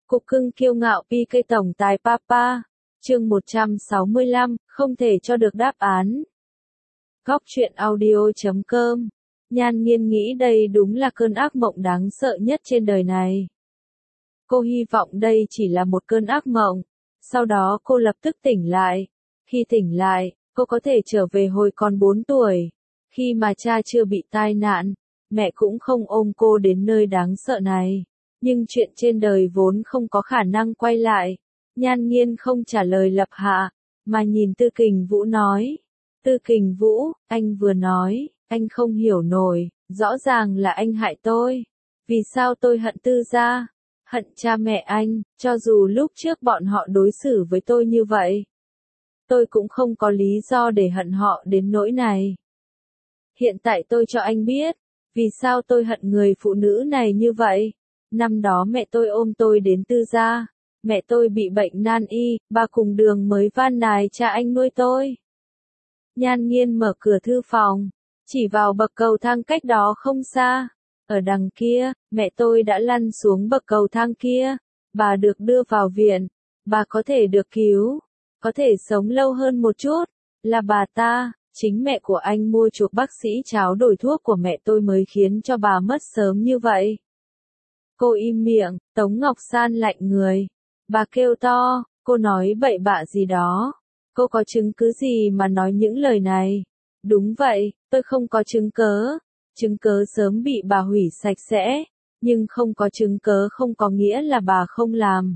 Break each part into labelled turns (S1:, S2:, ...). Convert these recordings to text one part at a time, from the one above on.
S1: Cục cưng kiêu ngạo PK tổng tài Papa. Chương 165, không thể cho được đáp án. Góc truyện audio.com. Nhan Nghiên nghĩ đây đúng là cơn ác mộng đáng sợ nhất trên đời này. Cô hy vọng đây chỉ là một cơn ác mộng. Sau đó cô lập tức tỉnh lại. Khi tỉnh lại, cô có thể trở về hồi còn 4 tuổi. Khi mà cha chưa bị tai nạn, mẹ cũng không ôm cô đến nơi đáng sợ này. Nhưng chuyện trên đời vốn không có khả năng quay lại. Nhan Nghiên không trả lời Lập Hạ, mà nhìn Tư Kình Vũ nói. Tư Kình Vũ, anh vừa nói, anh không hiểu nổi, rõ ràng là anh hại tôi. Vì sao tôi hận Tư gia? Hận cha mẹ anh, cho dù lúc trước bọn họ đối xử với tôi như vậy. Tôi cũng không có lý do để hận họ đến nỗi này. Hiện tại tôi cho anh biết, vì sao tôi hận người phụ nữ này như vậy. Năm đó mẹ tôi ôm tôi đến Tư gia, mẹ tôi bị bệnh nan y, bà cùng đường mới van nài cha anh nuôi tôi. Nhan Nghiên mở cửa thư phòng, chỉ vào bậc cầu thang cách đó không xa. Ở đằng kia, mẹ tôi đã lăn xuống bậc cầu thang kia, bà được đưa vào viện, bà có thể được cứu, có thể sống lâu hơn một chút, là bà ta, chính mẹ của anh mua chuộc bác sĩ tráo đổi thuốc của mẹ tôi mới khiến cho bà mất sớm như vậy. Cô im miệng, Tống Ngọc San lạnh người. Bà kêu to, cô nói bậy bạ gì đó. Cô có chứng cứ gì mà nói những lời này? Đúng vậy, tôi không có chứng cớ. Chứng cớ sớm bị bà hủy sạch sẽ. Nhưng không có chứng cớ không có nghĩa là bà không làm.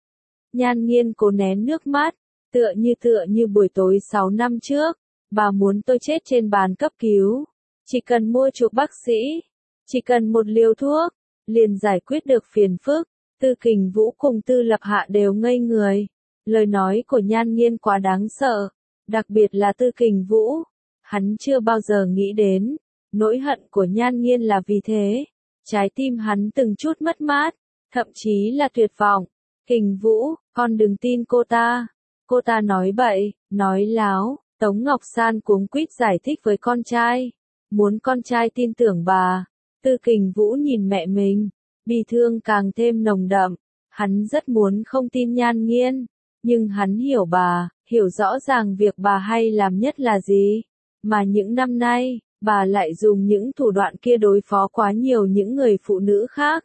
S1: Nhan Nghiên cố nén nước mắt, tựa như buổi tối 6 năm trước. Bà muốn tôi chết trên bàn cấp cứu. Chỉ cần mua chuộc bác sĩ. Chỉ cần một liều thuốc. Liền giải quyết được phiền phức. Tư Kình Vũ cùng Tư Lập Hạ đều ngây người. Lời nói của Nhan Nghiên quá đáng sợ. Đặc biệt là Tư Kình Vũ. Hắn chưa bao giờ nghĩ đến. Nỗi hận của Nhan Nghiên là vì thế. Trái tim hắn từng chút mất mát. Thậm chí là tuyệt vọng. Kình Vũ, con đừng tin cô ta. Cô ta nói bậy, nói láo. Tống Ngọc San cuống quýt giải thích với con trai. Muốn con trai tin tưởng bà. Tư Kình Vũ nhìn mẹ mình. Bi thương càng thêm nồng đậm. Hắn rất muốn không tin Nhan Nghiên. Nhưng hắn hiểu bà, hiểu rõ ràng việc bà hay làm nhất là gì. Mà những năm nay, bà lại dùng những thủ đoạn kia đối phó quá nhiều những người phụ nữ khác.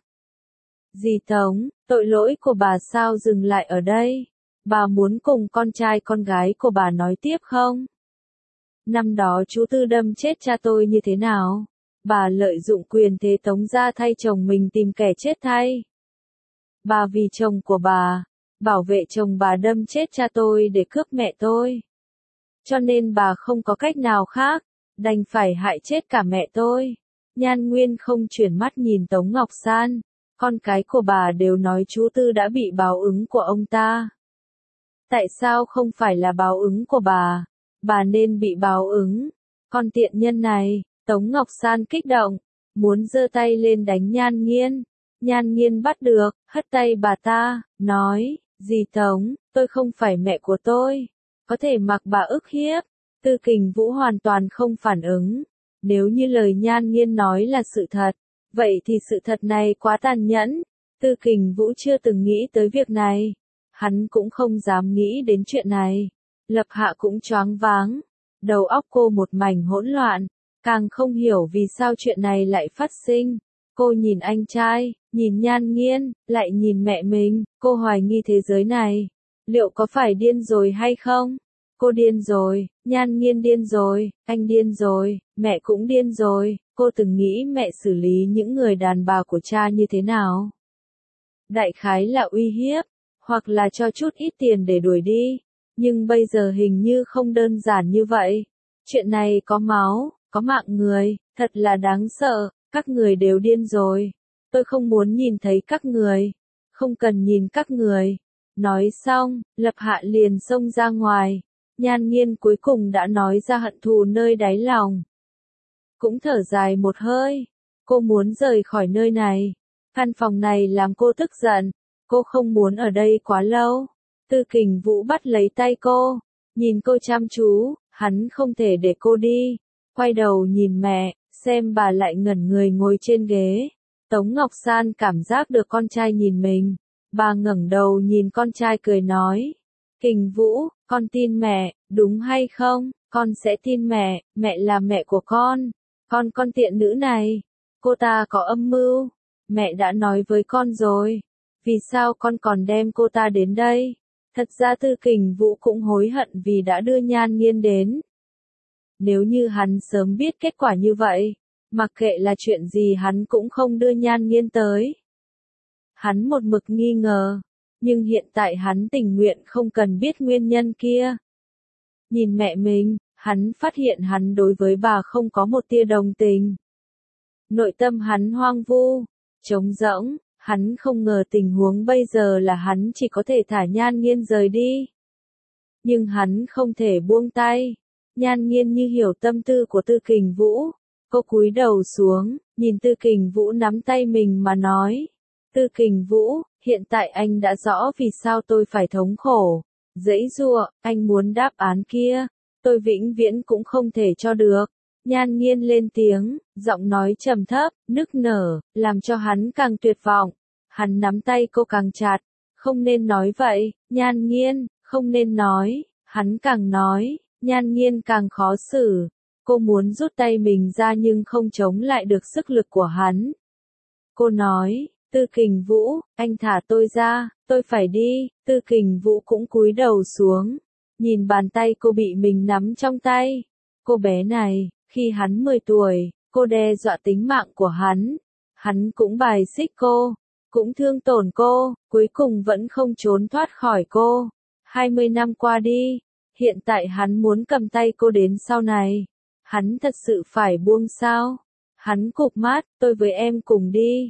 S1: Dì Tống, tội lỗi của bà sao dừng lại ở đây? Bà muốn cùng con trai con gái của bà nói tiếp không? Năm đó chú Tư đâm chết cha tôi như thế nào? Bà lợi dụng quyền thế Tống gia thay chồng mình tìm kẻ chết thay. Bà vì chồng của bà, bảo vệ chồng bà đâm chết cha tôi để cướp mẹ tôi. Cho nên bà không có cách nào khác, đành phải hại chết cả mẹ tôi. Nhan Nguyên không chuyển mắt nhìn Tống Ngọc San, con cái của bà đều nói chú Tư đã bị báo ứng của ông ta. Tại sao không phải là báo ứng của bà nên bị báo ứng. Con tiện nhân này, Tống Ngọc San kích động, muốn giơ tay lên đánh Nhan Nghiên. Nhan Nghiên bắt được, hất tay bà ta, nói, dì Tống, tôi không phải mẹ của tôi, có thể mặc bà ức hiếp. Tư Kình Vũ hoàn toàn không phản ứng. Nếu như lời Nhan Nghiên nói là sự thật, vậy thì sự thật này quá tàn nhẫn. Tư Kình Vũ chưa từng nghĩ tới việc này. Hắn cũng không dám nghĩ đến chuyện này. Lập Hạ cũng choáng váng. Đầu óc cô một mảnh hỗn loạn. Càng không hiểu vì sao chuyện này lại phát sinh. Cô nhìn anh trai, nhìn Nhan Nghiên, lại nhìn mẹ mình. Cô hoài nghi thế giới này. Liệu có phải điên rồi hay không? Cô điên rồi, Nhan Nghiên điên rồi, anh điên rồi, mẹ cũng điên rồi. Cô từng nghĩ mẹ xử lý những người đàn bà của cha như thế nào? Đại khái là uy hiếp, hoặc là cho chút ít tiền để đuổi đi. Nhưng bây giờ hình như không đơn giản như vậy. Chuyện này có máu, có mạng người, thật là đáng sợ. Các người đều điên rồi. Tôi không muốn nhìn thấy các người. Không cần nhìn các người. Nói xong, Lập Hạ liền xông ra ngoài. Nhan Nghiên cuối cùng đã nói ra hận thù nơi đáy lòng. Cũng thở dài một hơi. Cô muốn rời khỏi nơi này. Căn phòng này làm cô tức giận. Cô không muốn ở đây quá lâu. Tư Kình Vũ bắt lấy tay cô. Nhìn cô chăm chú. Hắn không thể để cô đi. Quay đầu nhìn mẹ. Xem bà lại ngẩn người ngồi trên ghế. Tống Ngọc San cảm giác được con trai nhìn mình. Bà ngẩng đầu nhìn con trai cười nói. Kình Vũ, con tin mẹ, đúng hay không? Con sẽ tin mẹ, mẹ là mẹ của con. Con tiện nữ này, cô ta có âm mưu. Mẹ đã nói với con rồi. Vì sao con còn đem cô ta đến đây? Thật ra Tư Kình Vũ cũng hối hận vì đã đưa Nhan Nghiên đến. Nếu như hắn sớm biết kết quả như vậy, mặc kệ là chuyện gì hắn cũng không đưa Nhan Nghiên tới. Hắn một mực nghi ngờ, nhưng hiện tại hắn tình nguyện không cần biết nguyên nhân kia. Nhìn mẹ mình, hắn phát hiện hắn đối với bà không có một tia đồng tình. Nội tâm hắn hoang vu, trống rỗng, hắn không ngờ tình huống bây giờ là hắn chỉ có thể thả Nhan Nghiên rời đi. Nhưng hắn không thể buông tay. Nhan Nghiên như hiểu tâm tư của Tư Kình Vũ. Cô cúi đầu xuống, nhìn Tư Kình Vũ nắm tay mình mà nói. Tư Kình Vũ, hiện tại anh đã rõ vì sao tôi phải thống khổ. Giãy giụa, anh muốn đáp án kia. Tôi vĩnh viễn cũng không thể cho được. Nhan Nghiên lên tiếng, giọng nói trầm thấp, nức nở, làm cho hắn càng tuyệt vọng. Hắn nắm tay cô càng chặt. Không nên nói vậy, Nhan Nghiên, không nên nói. Hắn càng nói, Nhan Nghiên càng khó xử. Cô muốn rút tay mình ra nhưng không chống lại được sức lực của hắn. Cô nói, Tư Kình Vũ, anh thả tôi ra, tôi phải đi. Tư Kình Vũ cũng cúi đầu xuống, nhìn bàn tay cô bị mình nắm trong tay. Cô bé này, khi hắn 10 tuổi, cô đe dọa tính mạng của hắn. Hắn cũng bài xích cô, cũng thương tổn cô, cuối cùng vẫn không trốn thoát khỏi cô. 20 năm qua đi, hiện tại hắn muốn cầm tay cô đến sau này. Hắn thật sự phải buông sao? Hắn cụp mắt, tôi với em cùng đi.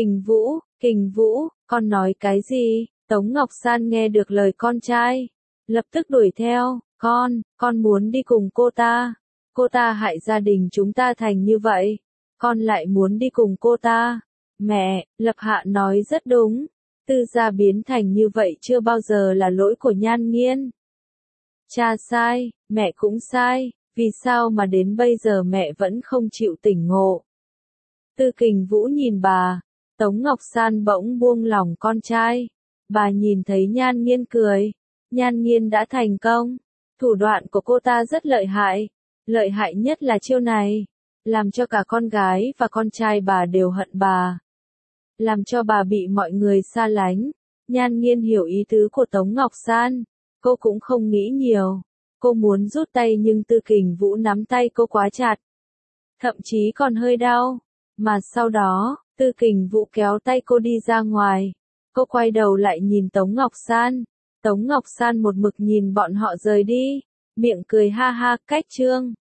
S1: Kình Vũ, con nói cái gì? Tống Ngọc San nghe được lời con trai, lập tức đuổi theo, con muốn đi cùng cô ta. Cô ta hại gia đình chúng ta thành như vậy. Con lại muốn đi cùng cô ta. Mẹ, Lập Hạ nói rất đúng. Tư gia biến thành như vậy chưa bao giờ là lỗi của Nhan Nghiên. Cha sai, mẹ cũng sai, vì sao mà đến bây giờ mẹ vẫn không chịu tỉnh ngộ. Tư Kình Vũ nhìn bà, Tống Ngọc San bỗng buông lỏng con trai. Bà nhìn thấy Nhan Nghiên cười. Nhan Nghiên đã thành công. Thủ đoạn của cô ta rất lợi hại. Lợi hại nhất là chiêu này. Làm cho cả con gái và con trai bà đều hận bà. Làm cho bà bị mọi người xa lánh. Nhan Nghiên hiểu ý tứ của Tống Ngọc San. Cô cũng không nghĩ nhiều. Cô muốn rút tay nhưng Tư Kình Vũ nắm tay cô quá chặt. Thậm chí còn hơi đau. Mà sau đó, Tư Kình Vũ kéo tay cô đi ra ngoài. Cô quay đầu lại nhìn Tống Ngọc San. Tống Ngọc San một mực nhìn bọn họ rời đi. Miệng cười ha ha, cách trương.